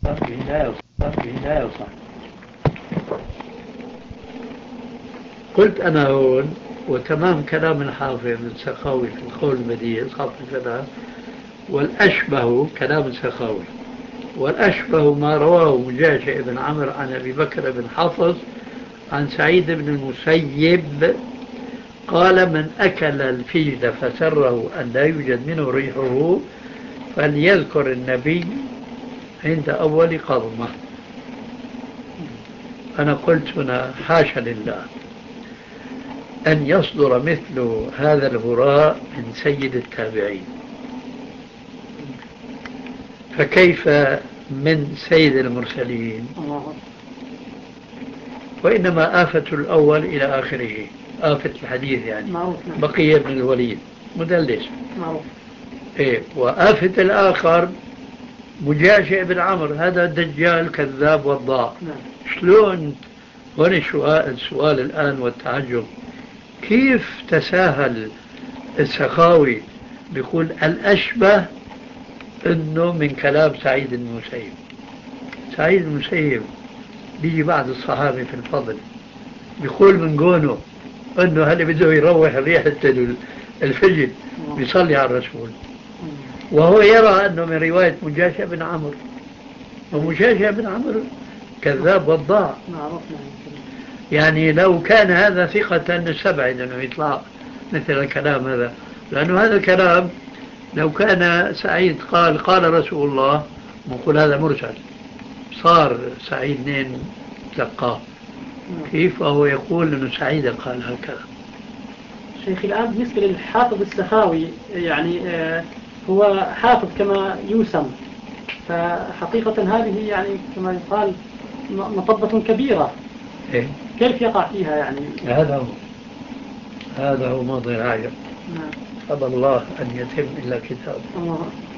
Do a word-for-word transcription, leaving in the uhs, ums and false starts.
لا يصح لا يصح. قلت أنا هون وتمام كلام الحافظ السخاوي في القول البديع صفحة ثلاث، والأشبه كلام السخاوي، والأشبه ما رواه مجاشع بن عمرو عن أبي بكر بن حفص عن سعيد بن المسيب قال: من أكل الفجل فسره أن لا يوجد منه ريحه فليذكر النبي عند أول قضمة. أنا قلت هنا حاشا لله أن يصدر مثل هذا الهراء من سيد التابعين، فكيف من سيد المرسلين؟ وإنما آفة الأول إلى آخره، آفة الحديث يعني بقية بن الوليد مدلس معروف. إيه، وآفة الآخر مجاشع بن عمرو هذا دجال كذاب وضاع. شلون هون السؤال الآن والتعجب، كيف تساهل السخاوي بيقول الأشبه إنه من كلام سعيد بن المسيب؟ سعيد بن المسيب بيجي بعد الصحابة في الفضل بيقول من قونه إنه هل بده يروح ريحة الفجل بيصلي على الرسول، وهو يرى أنه من رواية مجاشع بن عمرو، ومجاشع بن عمرو كذاب وضاع. يعني لو كان هذا ثقة نستبعد أنه يطلع مثل الكلام هذا، لأنه هذا الكلام لو كان سعيد قال قال رسول الله نقول هذا مرسل، صار سعيد نين تلقاه، كيف هو يقول أنه سعيد قال هكذا؟ شيخي الآن بالنسبة للحافظ السخاوي يعني آه هو حافظ كما يوسم، فحقيقة هذه يعني كما يقال مطبة كبيرة. إيه؟ كيف يقع فيها يعني؟ هذا هو هذا هو موضوع العجب. نعم. أبى الله أن يتم إلا كتابه. الله.